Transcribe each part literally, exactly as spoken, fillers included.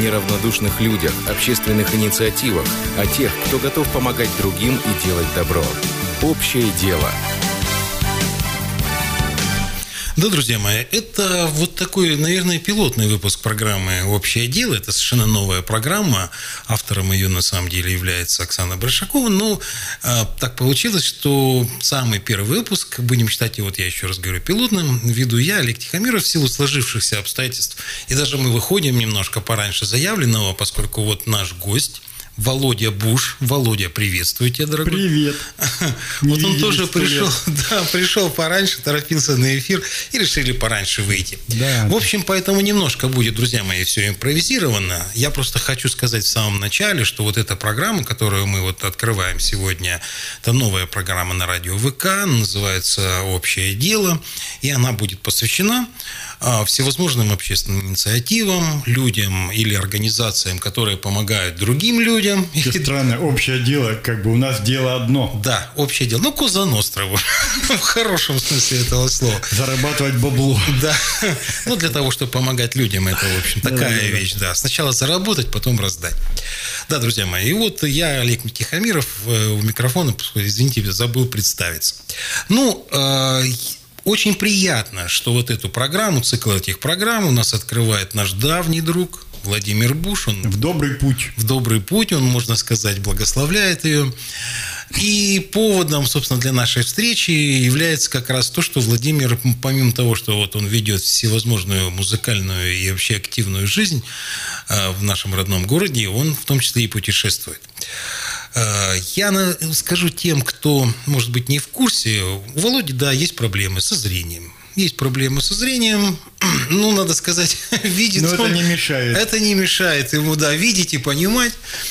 неравнодушных людях, общественных инициативах, о тех, кто готов помогать другим и делать добро. Общее дело. Да, друзья мои, это вот такой, наверное, пилотный выпуск программы «Общее дело». Это совершенно новая программа. Автором ее, на самом деле, является Оксана Большакова. Но а, так получилось, что самый первый выпуск, будем считать его, вот я еще раз говорю, пилотным, веду я, Олег Тихомиров, в силу сложившихся обстоятельств. И даже мы выходим немножко пораньше заявленного, поскольку вот наш гость Володя Буш. Володя, приветствую тебя, дорогой. Привет. Вот он тоже пришел, да, пришел пораньше, торопился на эфир и решили пораньше выйти. Да. В общем, поэтому немножко будет, друзья мои, все импровизировано. Я просто хочу сказать в самом начале, что вот эта программа, которую мы вот открываем сегодня, это новая программа на радио ВК, называется «Общее дело», и она будет посвящена всевозможным общественным инициативам, людям или организациям, которые помогают другим людям. Это странно, общее дело, как бы у нас дело одно. Да, общее дело. Ну, Коза Ностра, в хорошем смысле этого слова. Зарабатывать бабло. Да. Ну, для того, чтобы помогать людям, это, в общем, такая да, да, вещь, да. Сначала заработать, потом раздать. Да, друзья мои, и вот я, Олег Тихомиров, у микрофона, извините, забыл представиться. Ну, очень приятно, что вот эту программу, цикл этих программ у нас открывает наш давний друг Владимир Буш. Он в добрый путь. В добрый путь, он, можно сказать, благословляет ее. И поводом, собственно, для нашей встречи является как раз то, что Владимир, помимо того, что вот он ведет всевозможную музыкальную и вообще активную жизнь в нашем родном городе, он в том числе и путешествует. Я скажу тем, кто, может быть, не в курсе, у Володи, да, есть проблемы со зрением. Есть проблемы со зрением, ну, надо сказать, видит Но он. это не мешает. Это не мешает ему, да, видеть и понимать.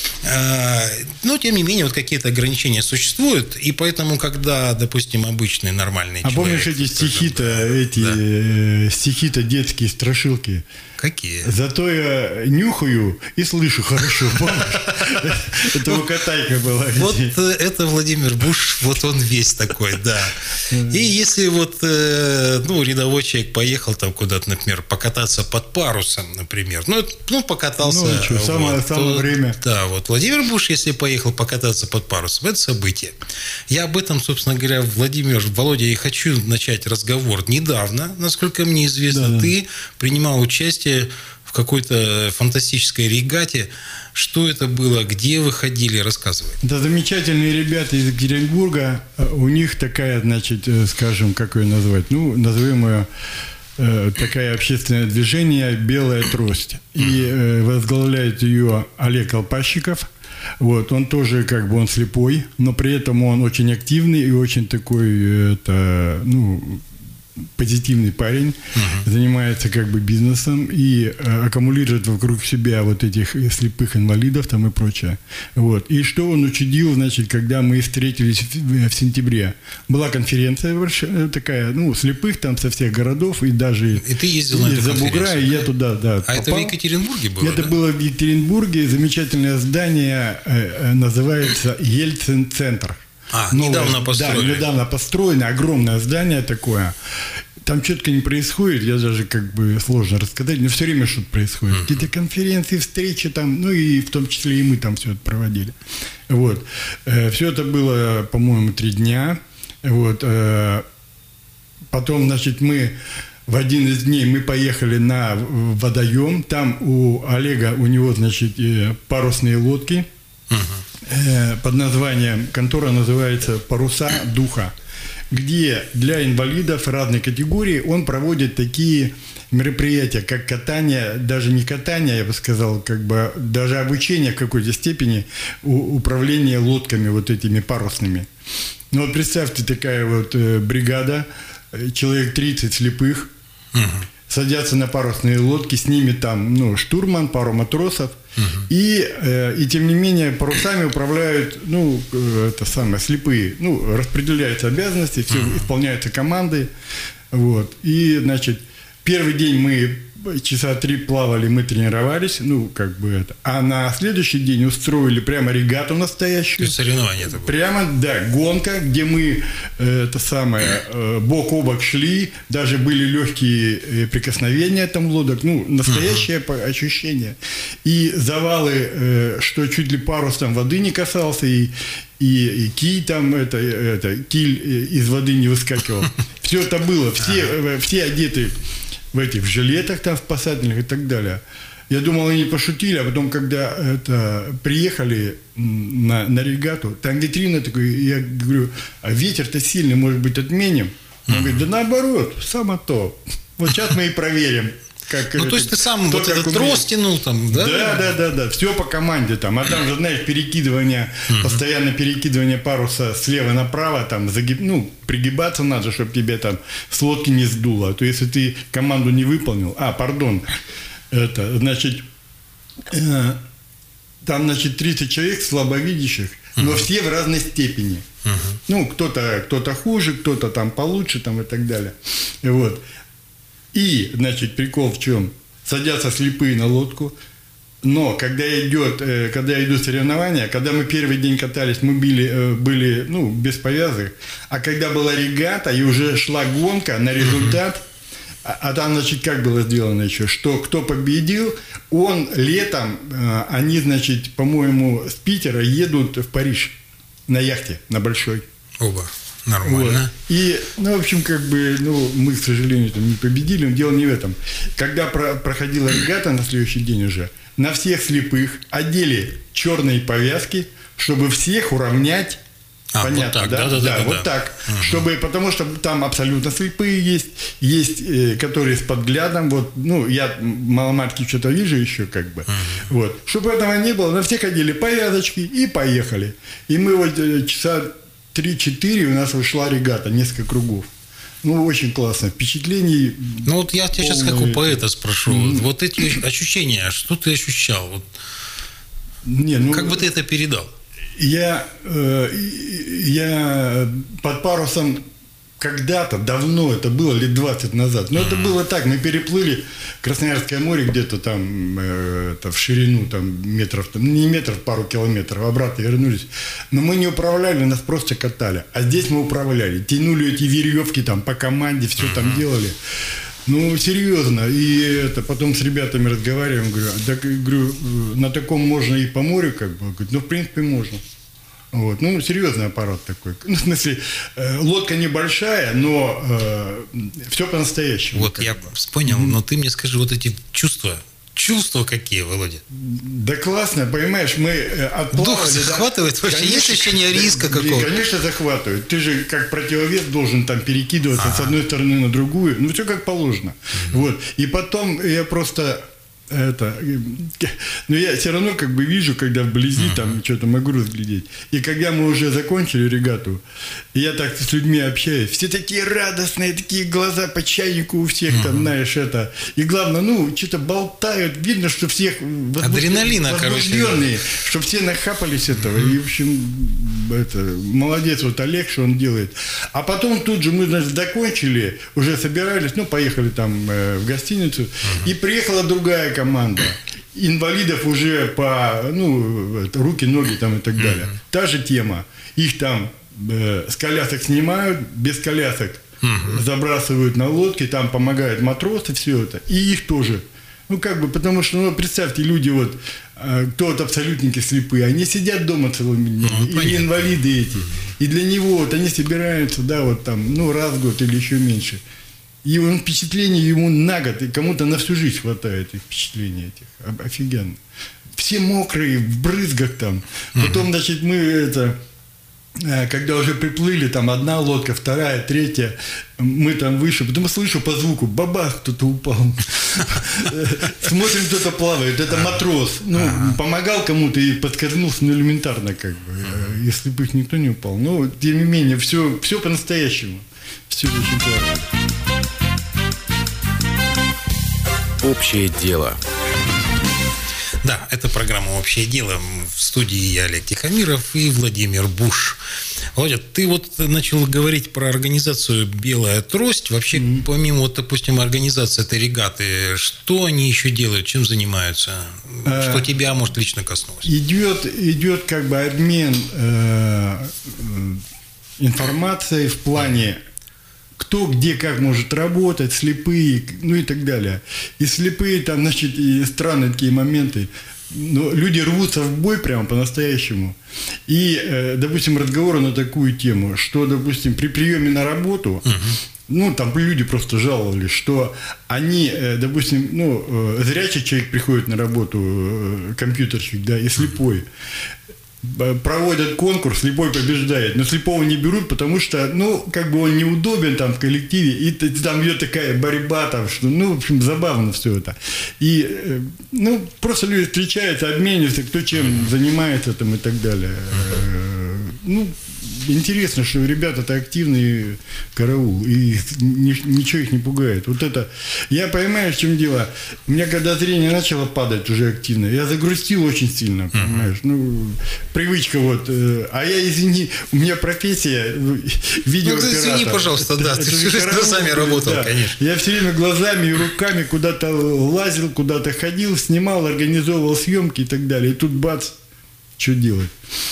Но, тем не менее, вот какие-то ограничения существуют, и поэтому, когда, допустим, обычный, нормальный а человек... А помнишь эти скажем, стихи-то, да, эти да. стихи-то детские, страшилки? Какие? Зато я нюхаю и слышу хорошо, помнишь? Это у Катайка была. Вот это Владимир Буш, вот он весь такой, да. И если вот, ну, рядовой человек поехал там куда-то, например, покататься под парусом, например, ну, ну покатался. Ну, что, вот, самое, то, самое время. Да, вот Владимир Буш, если поехал покататься под парусом, это событие. Я об этом, собственно говоря, Владимир, Володя, и хочу начать разговор. Недавно, насколько мне известно, да, ты да. принимал участие в какой-то фантастической регате. Что это было? Где вы ходили? Рассказывай. Да, замечательные ребята из Екатеринбурга. У них такая, значит, скажем, как ее назвать? Ну, назовем ее э, такая общественное движение «Белая трость». И э, возглавляет ее Олег Колпащиков. Вот, он тоже, как бы, он слепой, но при этом он очень активный и очень такой, это, ну, позитивный парень, uh-huh. занимается как бы бизнесом и э, аккумулирует вокруг себя вот этих слепых инвалидов там и прочее. Вот. И что он учудил, значит, когда мы встретились в, в сентябре. Была конференция такая, ну, слепых там со всех городов и даже и ты ездил на эту из-за бугра, и я туда, да, А попал. это в Екатеринбурге было? Это да? было в Екатеринбурге. Замечательное здание э, называется Ельцин-центр. А, Новое, недавно построили. Да, недавно построено, огромное здание такое. Там четко не происходит, я даже как бы сложно рассказать, но все время что-то происходит. Mm-hmm. Какие-то конференции, встречи там, ну и в том числе и мы там все это проводили. Вот. Все это было, по-моему, три дня. Вот. Потом, значит, мы в один из дней мы поехали на водоем. Там у Олега, у него, значит, парусные лодки. Uh-huh. Под названием, контора называется «Паруса духа», где для инвалидов разной категории он проводит такие мероприятия, как катание, даже не катание, я бы сказал, как бы даже обучение в какой-то степени управления лодками вот этими парусными. Ну вот представьте, такая вот бригада, человек тридцать слепых, uh-huh. садятся на парусные лодки, с ними там, ну, штурман, пару матросов, uh-huh. и, э, и тем не менее парусами управляют, ну, это самое, слепые, ну, распределяются обязанности, все uh-huh. исполняются команды, вот, и, значит, первый день мы часа три плавали, мы тренировались, ну, как бы это. А на следующий день устроили прямо регату настоящую. То есть соревнование это было? Прямо, да, гонка, где мы, это самое, бок о бок шли, даже были легкие прикосновения там лодок, ну, настоящее uh-huh. ощущение. И завалы, что чуть ли парус там воды не касался, и, и, и киль там, это, это, киль из воды не выскакивал. Все это было, все, uh-huh. все одеты в этих в жилетах там спасательных и так далее. Я думал, они пошутили, а потом, когда это, приехали на, на регату, там витрина такой, я говорю, а ветер-то сильный, может быть, отменим? Он mm-hmm. говорит, да наоборот, само то. Вот сейчас мы и проверим. Как, ну, это, то есть ты сам вот этот умеет. трос тянул там, да? Да, да, да, да, все по команде там. А там же, знаешь, перекидывание, mm-hmm. постоянно перекидывание паруса слева направо, там, загиб, ну, пригибаться надо, чтобы тебе там с лодки не сдуло. А то если ты команду не выполнил, а, пардон, это, значит, э, там, значит, тридцать человек слабовидящих, но uh-huh. все в разной степени. Uh-huh. Ну, кто-то, кто-то хуже, кто-то там получше, там и так далее. Вот. И, значит, прикол в чем? Садятся слепые на лодку, но когда идет, э, когда идут соревнования, когда мы первый день катались, мы были, э, были, ну, без повязок, а когда была регата и уже шла гонка на результат, uh-huh. а, а там, значит, как было сделано еще, что кто победил, он летом, э, они, значит, по-моему, с Питера едут в Париж на яхте, на большой. Оба. Нормально. Вот. И, ну, в общем, как бы, ну, мы, к сожалению, там не победили, но дело не в этом. Когда про- проходила регата на следующий день уже, на всех слепых одели черные повязки, чтобы всех уравнять. А, понятно, вот так, да? да, да, да, да, вот да. так. Угу. Чтобы, потому что там абсолютно слепые есть, есть, э, которые с подглядом, вот, ну, я маломальски что-то вижу еще, как бы, угу. вот. Чтобы этого не было, на всех одели повязочки и поехали. И мы вот э, часа три-четыре у нас вышла регата, несколько кругов. Ну, очень классно. Впечатлений. Ну, вот я тебя полное... сейчас как у поэта спрошу. Mm-hmm. Вот эти ощущения, что ты ощущал? Вот, не, ну, как бы ты это передал? Я, э, я под парусом когда-то, давно, это было лет двадцать назад, но mm-hmm. это было так, мы переплыли Красноярское море где-то там э, это, в ширину там, метров, там, не метров, пару километров, обратно вернулись, но мы не управляли, нас просто катали, а здесь мы управляли, тянули эти веревки там по команде, все mm-hmm. там делали. Ну, серьезно. И это потом с ребятами разговариваем, говорю, да, говорю, на таком можно и по морю, как бы, говорю, ну, в принципе, можно. Вот. Ну, серьезный аппарат такой. Ну, в смысле, э, лодка небольшая, но э, все по-настоящему. Вот я бы. Понял, mm-hmm. но ты мне скажи, вот эти чувства, чувства какие, Володя? Да классно, понимаешь, мы отплавали. Дух захватывает? Да? Вообще конечно, есть ощущение риска да, какого-то? Конечно, захватывает. Ты же как противовес должен там перекидываться А-а-а. с одной стороны на другую. Ну, все как положено. Mm-hmm. Вот. И потом я просто... Это, но я все равно как бы вижу, когда вблизи uh-huh. там что-то могу разглядеть. И когда мы уже закончили регату, я так с людьми общаюсь, все такие радостные, такие глаза по чайнику у всех uh-huh. там, знаешь, это. И главное, ну, что-то болтают, видно, что всех адреналина, возбужденные, короче, что все нахапались этого. Uh-huh. И, в общем, это, молодец вот Олег, что он делает. А потом тут же мы, значит, закончили, уже собирались, ну, поехали там э, в гостиницу, uh-huh. и приехала другая команда. Инвалидов уже по, ну, руки, ноги там и так далее. Mm-hmm. Та же тема. Их там э, с колясок снимают, без колясок mm-hmm. забрасывают на лодки, там помогают матросы, все это. И их тоже. Ну, как бы, потому что, ну, представьте, люди вот, э, кто вот абсолютники слепые, они сидят дома целыми днями, mm-hmm. или инвалиды эти. Mm-hmm. И для него вот они собираются, да, вот там, ну, раз в год или еще меньше. И он впечатлений ему на год, и кому-то на всю жизнь хватает этих впечатлений этих. Офигенно. Все мокрые, в брызгах там. Потом, значит, мы это... Когда уже приплыли, там одна лодка, вторая, третья, мы там выше, потом слышу по звуку, бабах, кто-то упал. Смотрим, кто-то плавает, это матрос. Ну, помогал кому-то и подскользнулся, ну, элементарно как бы. Если бы их никто не упал. Но, тем не менее, все, все по-настоящему. Все очень классно. Общее дело. Да, это программа «Общее дело». В студии я, Олег Тихомиров, и Владимир Буш. Володя, ты вот начал говорить про организацию «Белая трость». Вообще, mm-hmm. помимо, вот, допустим, организации этой регаты, что они еще делают, чем занимаются? А, что тебя, может, лично коснулось? Идет, идет как бы обмен э, информацией в плане, кто где как может работать, слепые, ну и так далее. И слепые, там, значит, и странные такие моменты. Но люди рвутся в бой прямо по-настоящему. И, э, допустим, разговоры на такую тему, что, допустим, при приеме на работу, uh-huh. ну, там люди просто жаловались, что они, э, допустим, ну, э, зрячий человек приходит на работу, э, компьютерщик, да, и слепой. Проводят конкурс, слепой побеждает, но слепого не берут, потому что, ну, как бы он неудобен там в коллективе, и там идет такая борьба, там, что, ну, в общем, забавно все это. И, ну, просто люди встречаются, обмениваются, кто чем занимается там и так далее. Ну, интересно, что ребята-то активные, караул, и ничего их не пугает. Вот это, я понимаю, в чем дело. У меня когда зрение начало падать уже активно, я загрустил очень сильно, понимаешь. Ну, привычка вот. А я, извини, у меня профессия видеооператор. Ну, ты извини, пожалуйста, да, ты всю жизнь глазами работал, да. Конечно. Я все время глазами и руками куда-то лазил, куда-то ходил, снимал, организовывал съемки и так далее. И тут бац, что делать?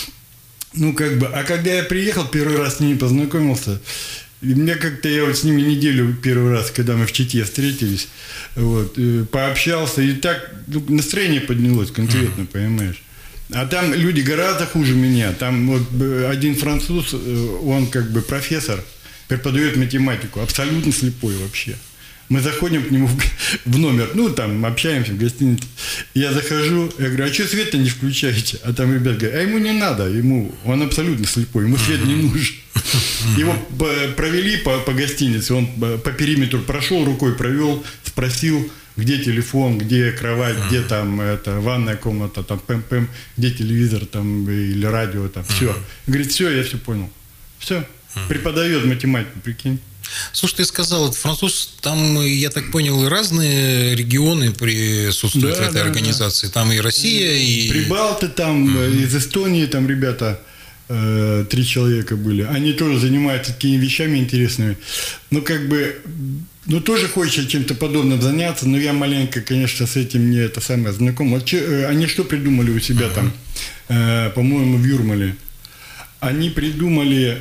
Ну, как бы, а когда я приехал, первый раз с ними познакомился, и мне как-то, я вот с ними неделю первый раз, когда мы в Чите встретились, вот, пообщался, и так ну, настроение поднялось конкретно, mm-hmm. понимаешь. А там люди гораздо хуже меня. Там вот один француз, он как бы профессор, преподает математику, абсолютно слепой вообще. Мы заходим к нему в номер, ну, там, общаемся в гостинице. Я захожу, я говорю, а что свет-то не включаете? А там ребята говорят, а ему не надо, ему, он абсолютно слепой, ему свет не нужен. Его провели по, по гостинице, он по периметру прошел, рукой провел, спросил, где телефон, где кровать, где там это, ванная комната, там пэм-пэм, где телевизор там, или радио, там, все. Говорит, все, я все понял. Все, преподает математику, прикинь. Слушай, ты сказал, это француз, там, я так понял, и разные регионы присутствуют да, в этой да, организации. Да. Там и Россия, и... Прибалты там, mm-hmm. из Эстонии там ребята, э, три человека были. Они тоже занимаются такими вещами интересными. Ну, как бы, ну, тоже хочется чем-то подобным заняться, но я маленько, конечно, с этим не это самое знаком. Вот, че, они что придумали у себя mm-hmm. там, э, по-моему, в Юрмале? Они придумали,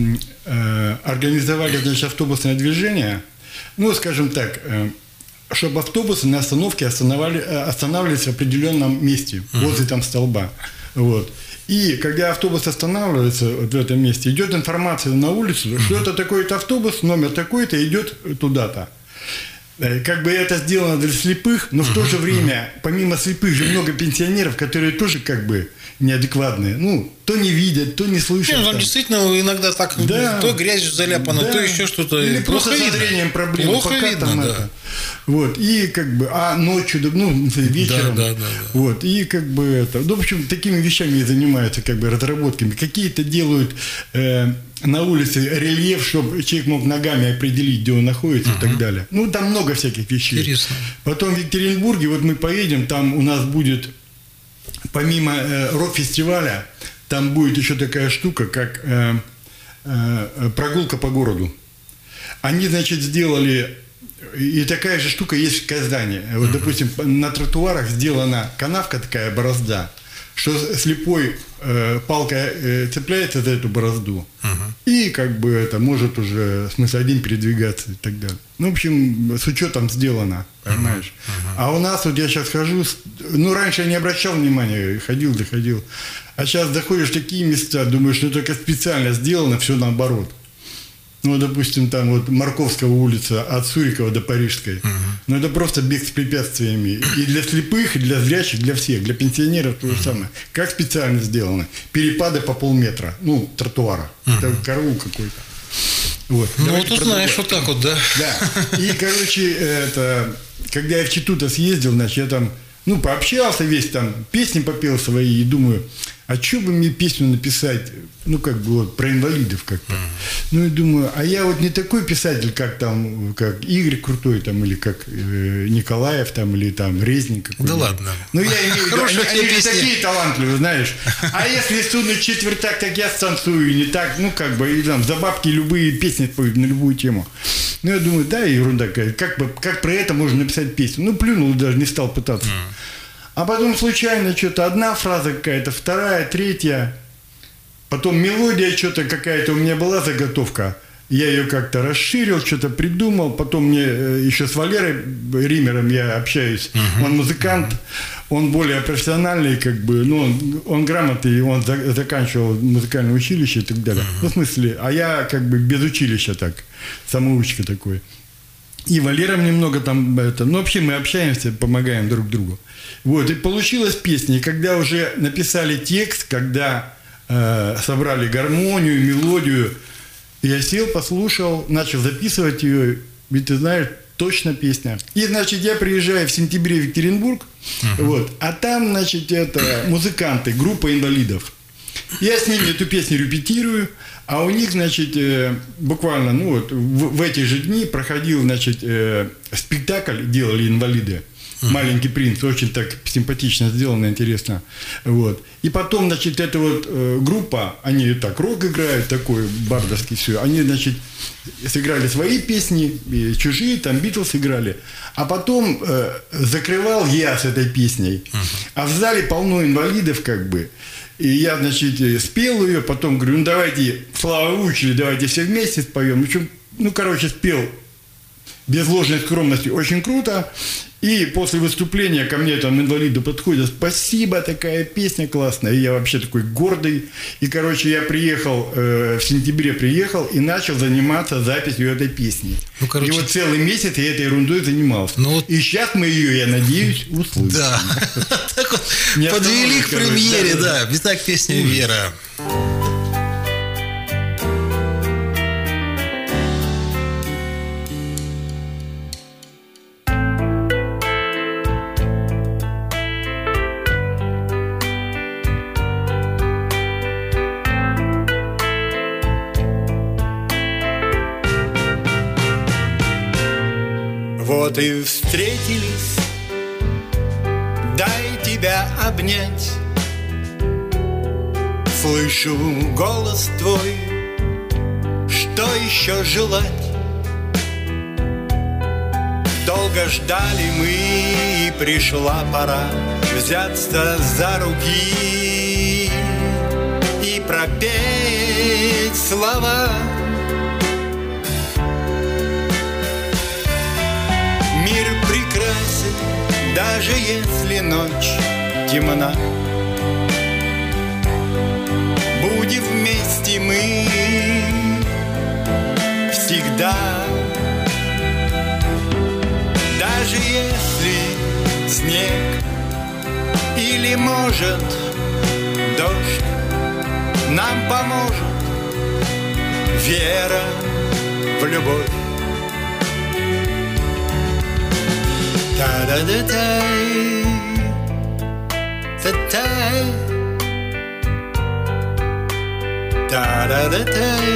э, организовали, значит, автобусное движение, ну, скажем так, э, чтобы автобусы на остановке останавливались в определенном месте, uh-huh. возле там столба. Вот. И когда автобус останавливается вот в этом месте, идет информация на улицу, uh-huh. что это такой-то автобус, номер такой-то, идет туда-то. Как бы это сделано для слепых, но uh-huh. в то же время, помимо слепых же много пенсионеров, которые тоже как бы неадекватные. Ну, то не видят, то не слышат. Нет, там действительно иногда так, да, то грязь заляпана, да, то еще что-то. Или плохо просто видно. Со зрением проблемы. Плохо пока видно, там да. Это. Вот, и как бы, а ночью, ну, вечером. Да, да, да, да. Вот, и как бы это. Ну, в общем, такими вещами и занимаются, как бы, разработками. Какие-то делают э, на улице рельеф, чтобы человек мог ногами определить, где он находится uh-huh. и так далее. Ну, там много всяких вещей. Интересно. Потом в Екатеринбурге, вот мы поедем, там у нас будет, помимо э, рок-фестиваля, там будет еще такая штука, как э, э, прогулка по городу. Они, значит, сделали, и такая же штука есть в Казани. Вот, uh-huh. допустим, на тротуарах сделана канавка, такая борозда, что слепой э, палка э, цепляется за эту борозду, uh-huh. и как бы это может уже, в смысле, один передвигаться и так далее. Ну, в общем, с учетом сделано, понимаешь. Uh-huh. А у нас вот я сейчас хожу, ну, раньше я не обращал внимания, ходил, заходил, а сейчас заходишь в такие места, думаешь, что только специально сделано, все наоборот. Ну, допустим, там вот Марковская улица от Сурикова до Парижской. Uh-huh. Ну, это просто бег с препятствиями. И для слепых, и для зрячих, для всех. Для пенсионеров то же uh-huh. самое. Как специально сделано. Перепады по полметра. Ну, тротуара. Uh-huh. Это караул какой-то. Вот. Ну, вот узнаешь вот так вот, да? Да. И, короче, это, когда я в Читу-то съездил, значит, я там, ну, пообщался весь там, песни попел свои, и думаю, а что бы мне песню написать, ну, как бы вот про инвалидов как-то. Mm-hmm. Ну, и думаю, а я вот не такой писатель, как там, как Игорь Крутой, там, или как э, Николаев, там, или там Резник какой-то. Да ладно. Ну, я имею в виду, они, они же такие талантливые, знаешь. А если сунуть четвертак, так я станцую, не так, ну, как бы, и там, за бабки любые песни поют на любую тему. Ну, я думаю, да, ерунда какая, как, бы, как про это можно написать песню? Ну, плюнул, даже не стал пытаться. Mm. А потом случайно что-то, одна фраза какая-то, вторая, третья. Потом мелодия что-то какая-то у меня была заготовка. Я ее как-то расширил, что-то придумал. Потом мне еще с Валерой Римером я общаюсь. Uh-huh. Он музыкант, uh-huh. он более профессиональный, как бы, ну, он, он грамотный, он за, заканчивал музыкальное училище и так далее. Uh-huh. Ну, в смысле, а я как бы без училища так, самоучка такой. И Валером немного там, это, ну, вообще мы общаемся, помогаем друг другу. Вот, и получилась песня. И когда уже написали текст, когда э, собрали гармонию, мелодию, я сел, послушал, начал записывать ее, и ты знаешь, точно песня. И, значит, я приезжаю в сентябре в Екатеринбург, uh-huh. вот, а там, значит, это музыканты, группа инвалидов. Я с ними эту песню репетирую, а у них, значит, э, буквально, ну вот, в, в эти же дни проходил, значит, э, спектакль, делали инвалиды. «Маленький принц», очень так симпатично сделано, интересно. Вот. И потом, значит, эта вот э, группа, они так рок играют, такой бардовский, все. Они, значит, сыграли свои песни, и чужие, там Битлз играли. А потом э, закрывал я с этой песней. А в зале полно инвалидов, как бы. И я, значит, спел ее, потом говорю, ну давайте, слава выучили, давайте все вместе споем. Ну, ну короче, спел без ложной скромности, очень круто. И после выступления ко мне там инвалиды подходят, спасибо, такая песня классная. И я вообще такой гордый. И, короче, я приехал, э, в сентябре приехал и начал заниматься записью этой песни. Ну, короче... И вот целый месяц я этой ерундой занимался. Ну, вот... И сейчас мы ее, я надеюсь, услышим. Да, так вот подвели к премьере, да. Итак, песня «Вера». Вот и встретились, дай тебя обнять. Слышу голос твой, что еще желать? Долго ждали мы, и пришла пора взяться за руки и пропеть слова. Мир прекрасен, даже если ночь темна. Будем вместе мы всегда. Даже если снег или, может, дождь нам поможет вера в любовь. Та-да-да-тай, та-тай, та-да-да-тай,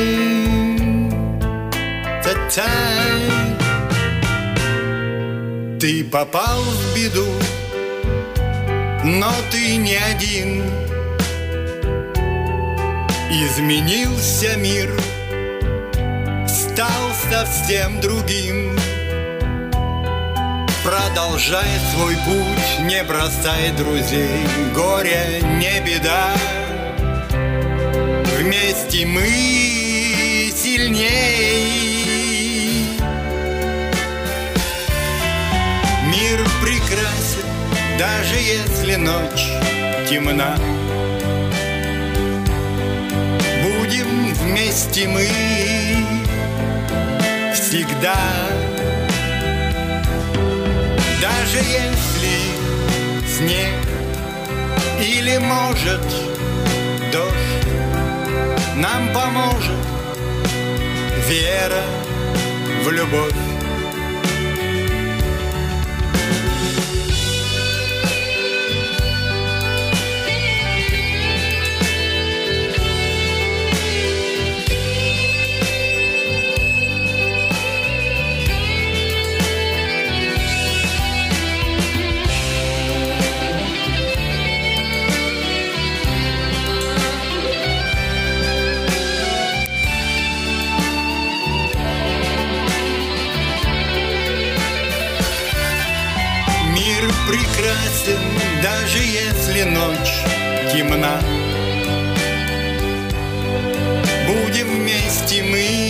та-тай. Ты попал в беду, но ты не один. Изменился мир, стал совсем другим. Продолжай свой путь, не бросай друзей, горе не беда. Вместе мы сильней. Мир прекрасен, даже если ночь темна. Будем вместе мы всегда. Даже если снег или, может, дождь нам поможет вера в любовь. прекрасен, даже если ночь темна. Будем вместе мы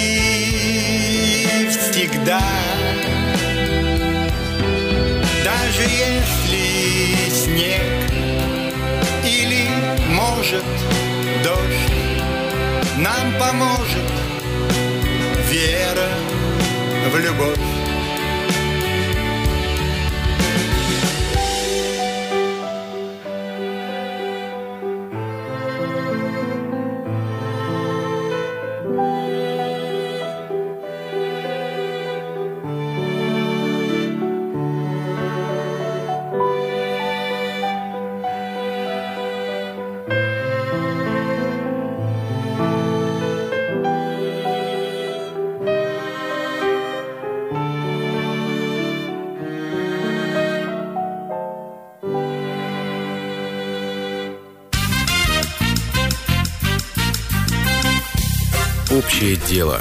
всегда, даже если снег или, может, дождь, нам поможет вера в любовь. Общее дело.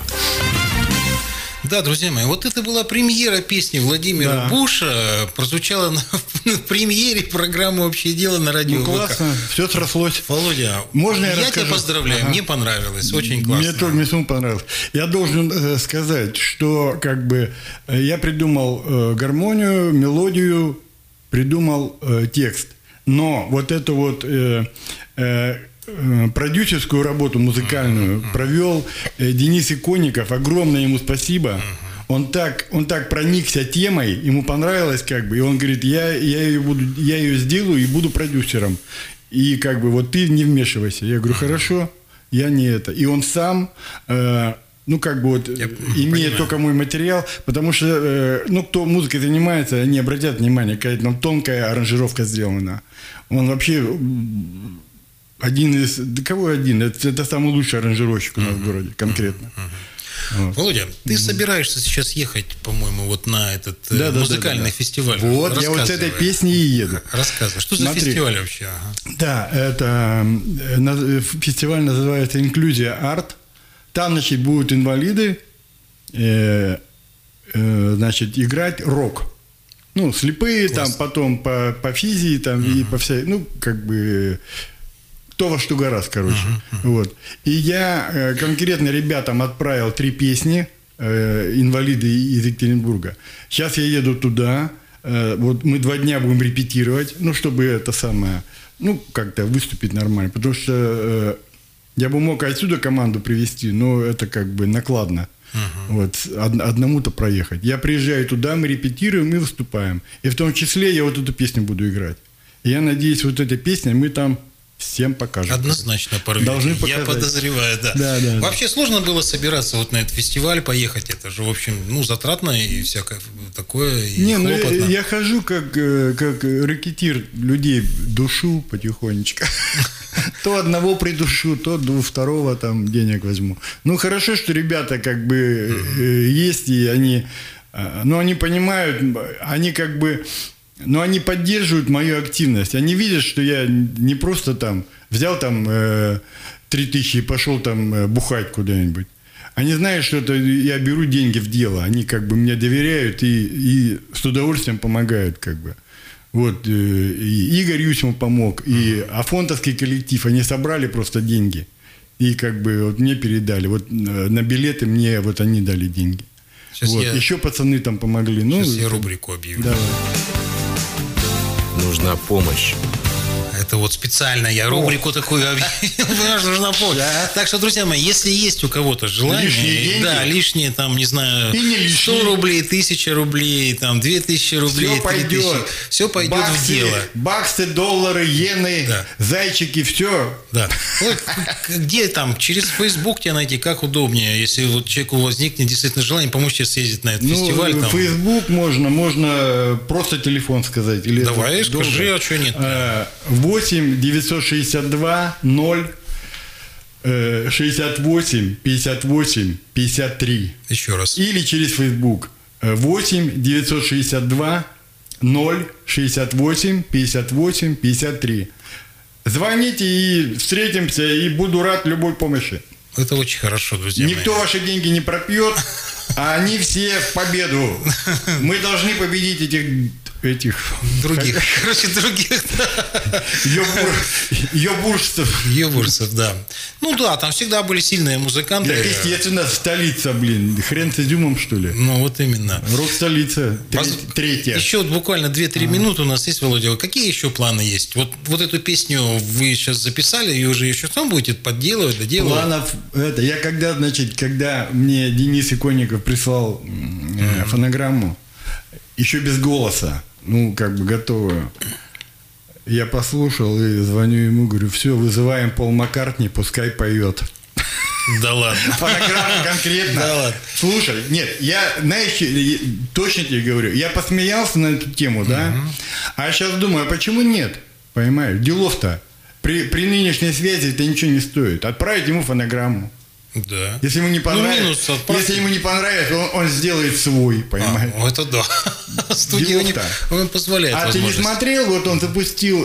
Да, друзья мои, вот это была премьера песни Владимира Да. Буша. Прозвучала на, на премьере программы «Общее дело» на радио Ну, ВК. классно, все срослось. Володя, Можно я я расскажу? тебя поздравляю, Ага. мне понравилось, очень классно. Мне тоже мне самому понравилось. Я должен э, сказать, что как бы э, я придумал э, гармонию, мелодию, придумал э, текст. Но вот эту вот э, э, э, продюсерскую работу музыкальную mm-hmm. провел э, Денис Иконников. Огромное ему спасибо. Mm-hmm. Он так, он так проникся темой, ему понравилось как бы, и он говорит, я, я, ее, буду, я ее сделаю и буду продюсером. И как бы вот ты не вмешивайся. Я говорю, хорошо, я не это. И он сам, э, ну как бы вот, Я имеет понимаю. только мой материал, потому что, э, ну кто музыкой занимается, они обратят внимание, какая там тонкая аранжировка сделана. Он вообще м, один из, да кого один, это, это самый лучший аранжировщик у нас в городе, конкретно. Вот. Володя, ты собираешься сейчас ехать, по-моему, вот на этот э, Да, да, музыкальный да, да, да. фестиваль. Вот, я вот с этой Рассказывай. песней и еду. Рассказывай, что за Смотри. фестиваль вообще? Ага. Да, это э, на- фестиваль называется «Инклюзия Арт». Там, значит, будут инвалиды, э, э, значит, играть рок. Ну, слепые, Класс. там, потом по, по физии, там, и по всей, ну, как бы, кто во что гораздо, короче. Вот. И я э, конкретно ребятам отправил три песни, э, инвалиды из Екатеринбурга. Сейчас я еду туда, э, вот мы два дня будем репетировать, ну, чтобы это самое, ну, как-то выступить нормально, потому что э, я бы мог отсюда команду привезти, но это как бы накладно. Вот, од- одному-то проехать. Я приезжаю туда, мы репетируем и выступаем. И в том числе я вот эту песню буду играть. И я надеюсь, вот эта песня мы там всем покажем. Однозначно порвете. Должны Я показать. подозреваю, да. Да, да, да. Вообще сложно было собираться вот на этот фестиваль, поехать. Это же, в общем, ну, затратно и всякое такое, и Не, ну хлопотно. я, я хожу как, э, как рэкетир людей, душу потихонечку. То одного придушу, то у второго там денег возьму. Ну, хорошо, что ребята как бы э, есть, и они, э, ну, они понимают, они как бы, ну, они поддерживают мою активность. Они видят, что я не просто там взял там э, три тысячи и пошел там э, бухать куда-нибудь. Они знают, что это я беру деньги в дело. Они как бы мне доверяют и, и с удовольствием помогают как бы. Вот, и Игорь Ючмов помог, и Афонтовский коллектив, они собрали просто деньги. И как бы вот мне передали. Вот на билеты мне вот они дали деньги. Сейчас Вот. я- Еще пацаны там помогли. Ну, Сейчас я рубрику объявлю. давай. Нужна помощь. Это вот специально я рубрику такую объявил, понимаешь, нужна помощь. Да. Так что, друзья мои, если есть у кого-то желание, Лишние деньги? да, лишние, там, не знаю, И не лишние. сто рублей, тысяча рублей, там, две тысячи рублей, Все пойдет. все пойдет баксы, в дело. Баксы, доллары, иены, Да. зайчики, все. Да. Вот, где там, через Facebook тебя найти, как удобнее, если вот человеку возникнет действительно желание помочь тебе съездить на этот Ну, фестиваль. Там. Facebook можно, можно просто телефон сказать. Или Давай, это скажи, долго? а что нет? Э, восемь девятьсот шестьдесят два ноль э, шестьдесят восемь пятьдесят восемь пятьдесят три. Еще раз. Или через Facebook э, восемь девятьсот шестьдесят два ноль шестьдесят восемь пятьдесят восемь пятьдесят три. Звоните и встретимся, и буду рад любой помощи. Это очень хорошо, друзья Никто мои. ваши деньги не пропьет, а они все в победу. Мы должны победить этих этих... Других. Короче, других. Йобуржцев. Йобуржцев, да. Ну да, там всегда были сильные музыканты. Да, естественно, столица, блин. Хрен с изюмом, что ли? Ну, вот именно. Рок-столица. Третья. Еще вот буквально две-три минуты у нас есть, Володя. Какие еще планы есть? Вот, вот эту песню вы сейчас записали, и уже еще сам будете подделывать, доделывать? Планов... Это, я когда, значит, когда мне Денис Иконников прислал э, фонограмму, еще без голоса, ну, как бы готовую. Я послушал и звоню ему, говорю, все, вызываем Пол Маккартни, пускай поет. Да ладно. Фонограмма конкретно. Да ладно. Слушай, нет, я, знаешь, точно тебе говорю, я посмеялся на эту тему, да, а сейчас думаю, а почему нет? Понимаешь, делов-то при, при нынешней связи это ничего не стоит. Отправить ему фонограмму. Да. Если ему не понравится, ну, если ему не понравится, он, он сделает свой, понимаешь? А, это да. Студия не, он позволяет. А ты не смотрел? Вот он запустил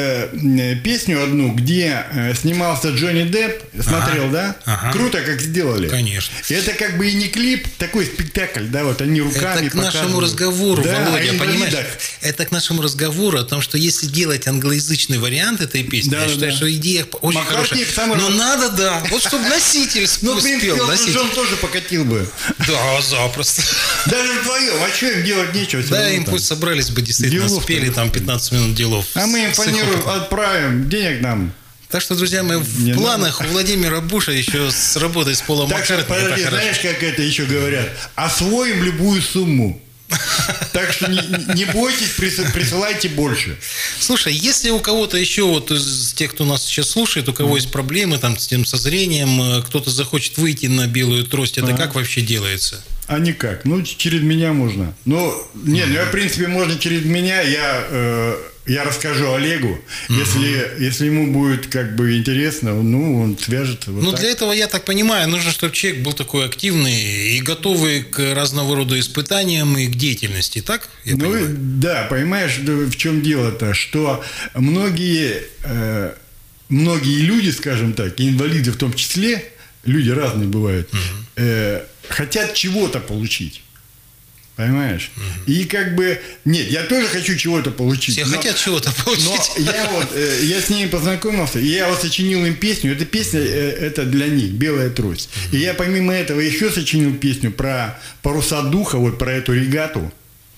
э, песню одну, где э, снимался Джонни Депп. Смотрел, ага, да? Ага. Круто, как сделали. Конечно. Это как бы и не клип, такой спектакль, да? Вот они руками. Это к нашему разговору, да, Володя, понимаешь? Это к нашему разговору о том, что если делать англоязычный вариант этой песни, да, я считаю, да, что идея очень Маккартни хорошая. Но надо, да, вот чтобы носитель. Ну, в принципе, он тоже покатил бы. Да, запросто. Даже вдвоем. А что им делать нечего? Да, им пусть собрались бы, действительно, делов спели там пятнадцать минут делов. А мы им фанеру отправим, денег нам. Так что, друзья мои, в не планах надо. У Владимира Буша еще с работой с Полом Маккартни. Так что, подожди, знаешь, как это еще говорят? Освоим любую сумму. Так что не, не бойтесь, присылайте больше. Слушай, если у кого-то еще вот из тех, кто нас сейчас слушает, у кого mm. есть проблемы там с тем со зрением, кто-то захочет выйти на белую трость, это а. как вообще делается? А никак. Ну, через меня можно. Ну, нет, mm. ну, в принципе, можно через меня. Я, э, я расскажу Олегу. Mm-hmm. Если, если ему будет как бы интересно, ну, он свяжется. Вот ну, так. Для этого, я так понимаю, нужно, чтобы человек был такой активный и готовый к разного рода испытаниям и к деятельности, так? Я ну, понимаю? Да, понимаешь, в чем дело-то, что многие, э, многие люди, скажем так, инвалиды в том числе, люди разные бывают, mm-hmm. э, хотят чего-то получить. Понимаешь? Угу. И как бы... Нет, я тоже хочу чего-то получить. Все но, хотят чего-то получить. Но я вот... Э, я с ними познакомился, и я вот сочинил им песню. Эта песня, э, это для них, «Белая трость». Угу. И я помимо этого еще сочинил песню про паруса духа, вот про эту регату.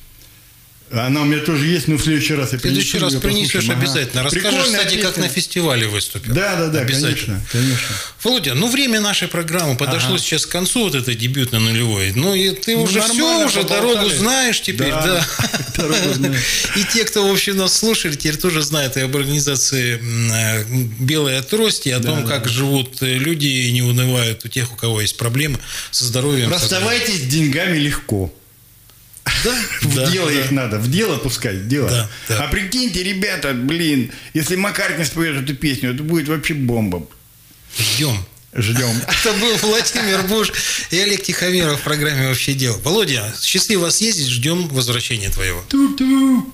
Она у меня тоже есть, но в следующий раз я принесу. В следующий раз принесешь обязательно. Ага. Расскажешь, прикольная кстати, песня. Как на фестивале выступил. Да, да, да, конечно, конечно. Володя, ну время нашей программы подошло ага. сейчас к концу, вот этой дебютной нулевой. Ну и ты ну, уже все, уже дорогу знаешь теперь, да. да. И те, кто вообще нас слушали, теперь тоже знают и об организации «Белая трость», и о том, да, как да. живут люди и не унывают у тех, у кого есть проблемы со здоровьем. Расставайтесь с деньгами легко. Да, в да, дело да. их надо, в дело пускать, в дело. Да, да. А прикиньте, ребята, блин, если Маккартни споет эту песню, это будет вообще бомба. Ждем. Ждем. Это был Владимир Буш и Олег Тихомиров в программе «Вообще дело». Володя, счастливо съездить, ждем возвращения твоего. Ту-ту.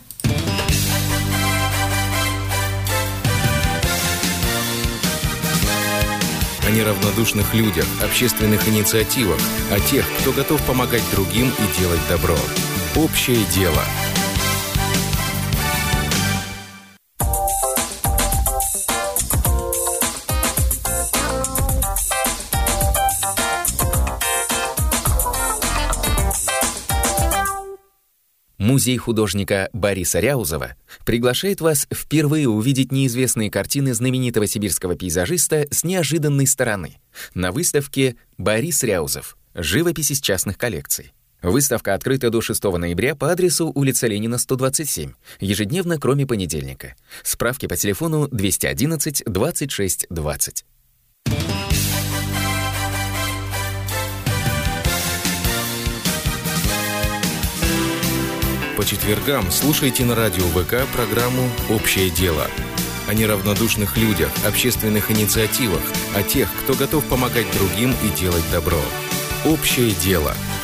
О неравнодушных людях, общественных инициативах, о тех, кто готов помогать другим и делать добро. Общее дело. Музей художника Бориса Ряузова приглашает вас впервые увидеть неизвестные картины знаменитого сибирского пейзажиста с неожиданной стороны на выставке «Борис Ряузов. Живопись из частных коллекций». Выставка открыта до шестого ноября по адресу улица Ленина, сто двадцать семь, ежедневно, кроме понедельника. Справки по телефону двести одиннадцать двадцать шесть двадцать. По четвергам слушайте на радио ВК программу «Общее дело». О неравнодушных людях, общественных инициативах, о тех, кто готов помогать другим и делать добро. «Общее дело»